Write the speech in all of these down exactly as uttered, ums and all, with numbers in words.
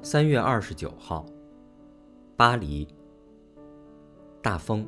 三月二十九号，巴黎，大风。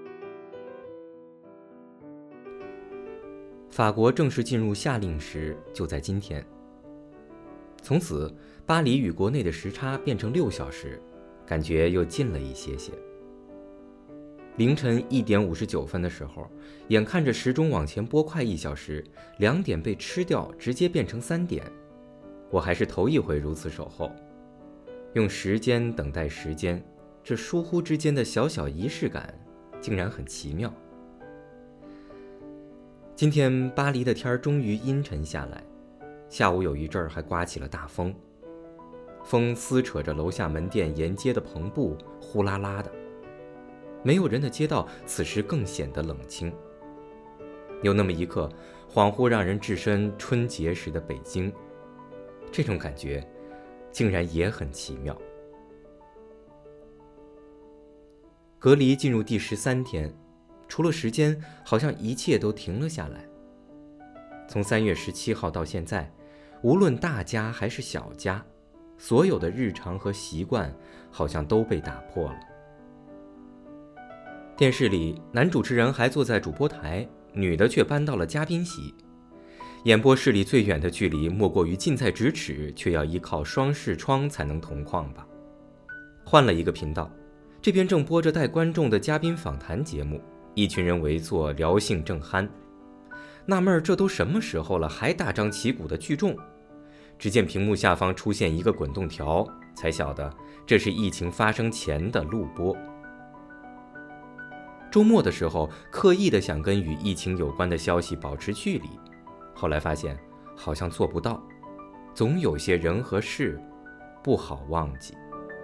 法国正式进入夏令时就在今天。从此，巴黎与国内的时差变成六小时，感觉又近了一些些。凌晨一点五十九分的时候，眼看着时钟往前拨快一小时，两点被吃掉，直接变成三点。我还是头一回如此守候，用时间等待时间，这疏忽之间的小小仪式感，竟然很奇妙。今天巴黎的天终于阴沉下来，下午有一阵儿还刮起了大风，风撕扯着楼下门店沿街的篷布，呼啦啦的。没有人的街道此时更显得冷清，有那么一刻，恍惚让人置身春节时的北京，这种感觉竟然也很奇妙。隔离进入第十三天，除了时间，好像一切都停了下来。从三月十七号到现在，无论大家还是小家，所有的日常和习惯好像都被打破了。电视里，男主持人还坐在主播台，女的却搬到了嘉宾席。演播室里最远的距离莫过于近在咫尺，却要依靠双视窗才能同框吧。换了一个频道，这边正播着带观众的嘉宾访谈节目，一群人围坐聊性正酣。纳闷这都什么时候了，还大张旗鼓的聚众。只见屏幕下方出现一个滚动条，才晓得这是疫情发生前的录播。周末的时候，刻意的想跟与疫情有关的消息保持距离，后来发现好像做不到，总有些人和事不好忘记。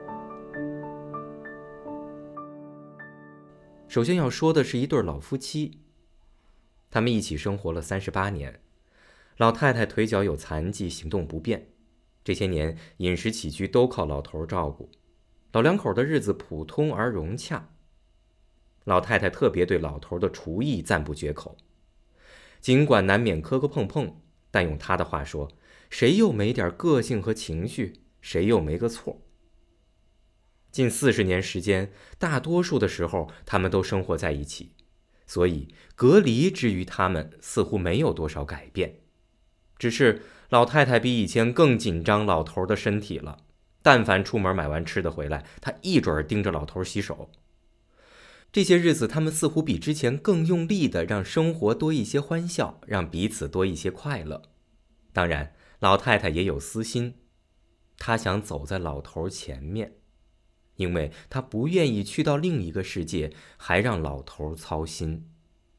首先要说的是一对老夫妻，他们一起生活了三十八年，老太太腿脚有残疾，行动不便，这些年饮食起居都靠老头照顾，老两口的日子普通而融洽。老太太特别对老头的厨艺赞不绝口，尽管难免磕磕碰碰，但用她的话说，谁又没点个性和情绪，谁又没个错。近四十年时间，大多数的时候他们都生活在一起，所以隔离之于他们似乎没有多少改变，只是老太太比以前更紧张老头的身体了，但凡出门买完吃的回来，她一准盯着老头洗手。这些日子他们似乎比之前更用力地让生活多一些欢笑，让彼此多一些快乐。当然老太太也有私心，她想走在老头前面，因为她不愿意去到另一个世界还让老头操心。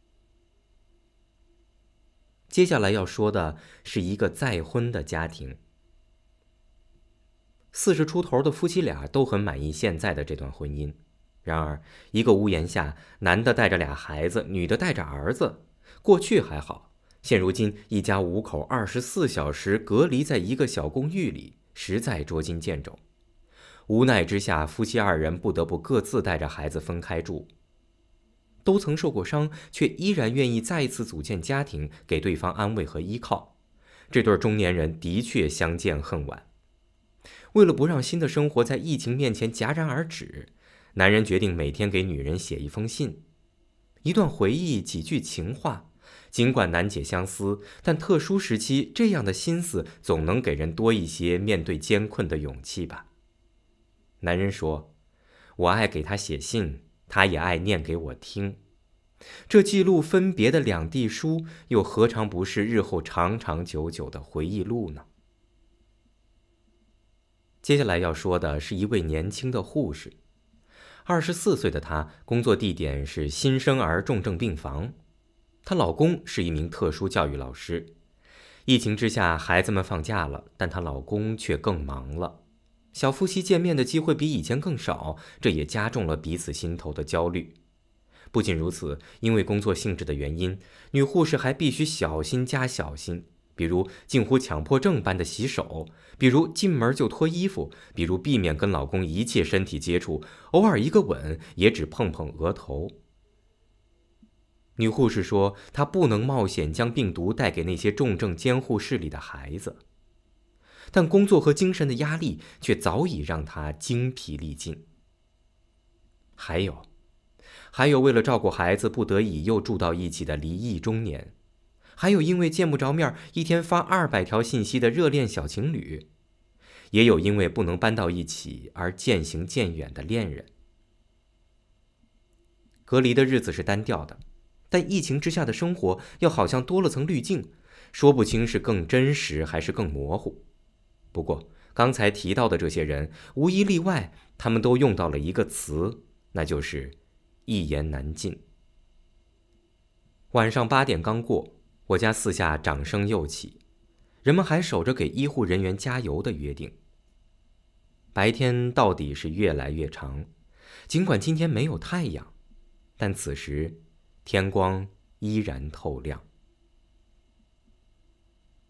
接下来要说的是一个再婚的家庭。四十出头的夫妻俩都很满意现在的这段婚姻，然而一个屋檐下，男的带着俩孩子，女的带着儿子。过去还好，现如今一家五口二十四小时隔离在一个小公寓里，实在捉襟见肘。无奈之下，夫妻二人不得不各自带着孩子分开住。都曾受过伤，却依然愿意再次组建家庭，给对方安慰和依靠。这对中年人的确相见恨晚。为了不让新的生活在疫情面前戛然而止，男人决定每天给女人写一封信，一段回忆，几句情话。尽管难解相思，但特殊时期这样的心思总能给人多一些面对艰困的勇气吧。男人说，我爱给他写信，他也爱念给我听。这记录分别的两地书，又何尝不是日后长长久久的回忆录呢？接下来要说的是一位年轻的护士。二十四岁的她，工作地点是新生儿重症病房。她老公是一名特殊教育老师。疫情之下，孩子们放假了，但她老公却更忙了。小夫妻见面的机会比以前更少，这也加重了彼此心头的焦虑。不仅如此，因为工作性质的原因，女护士还必须小心加小心。比如近乎强迫症般的洗手，比如进门就脱衣服，比如避免跟老公一切身体接触，偶尔一个吻也只碰碰额头。女护士说，她不能冒险将病毒带给那些重症监护室里的孩子。 但工作和精神的压力却早已让他精疲力尽。还有，还有为了照顾孩子不得已又住到一起的离异中年，还有因为见不着面一天发二百条信息的热恋小情侣，也有因为不能搬到一起而渐行渐远的恋人。隔离的日子是单调的，但疫情之下的生活又好像多了层滤镜，说不清是更真实还是更模糊。不过刚才提到的这些人无一例外，他们都用到了一个词，那就是一言难尽。晚上八点刚过，我家四下掌声又起，人们还守着给医护人员加油的约定。白天到底是越来越长，尽管今天没有太阳，但此时天光依然透亮。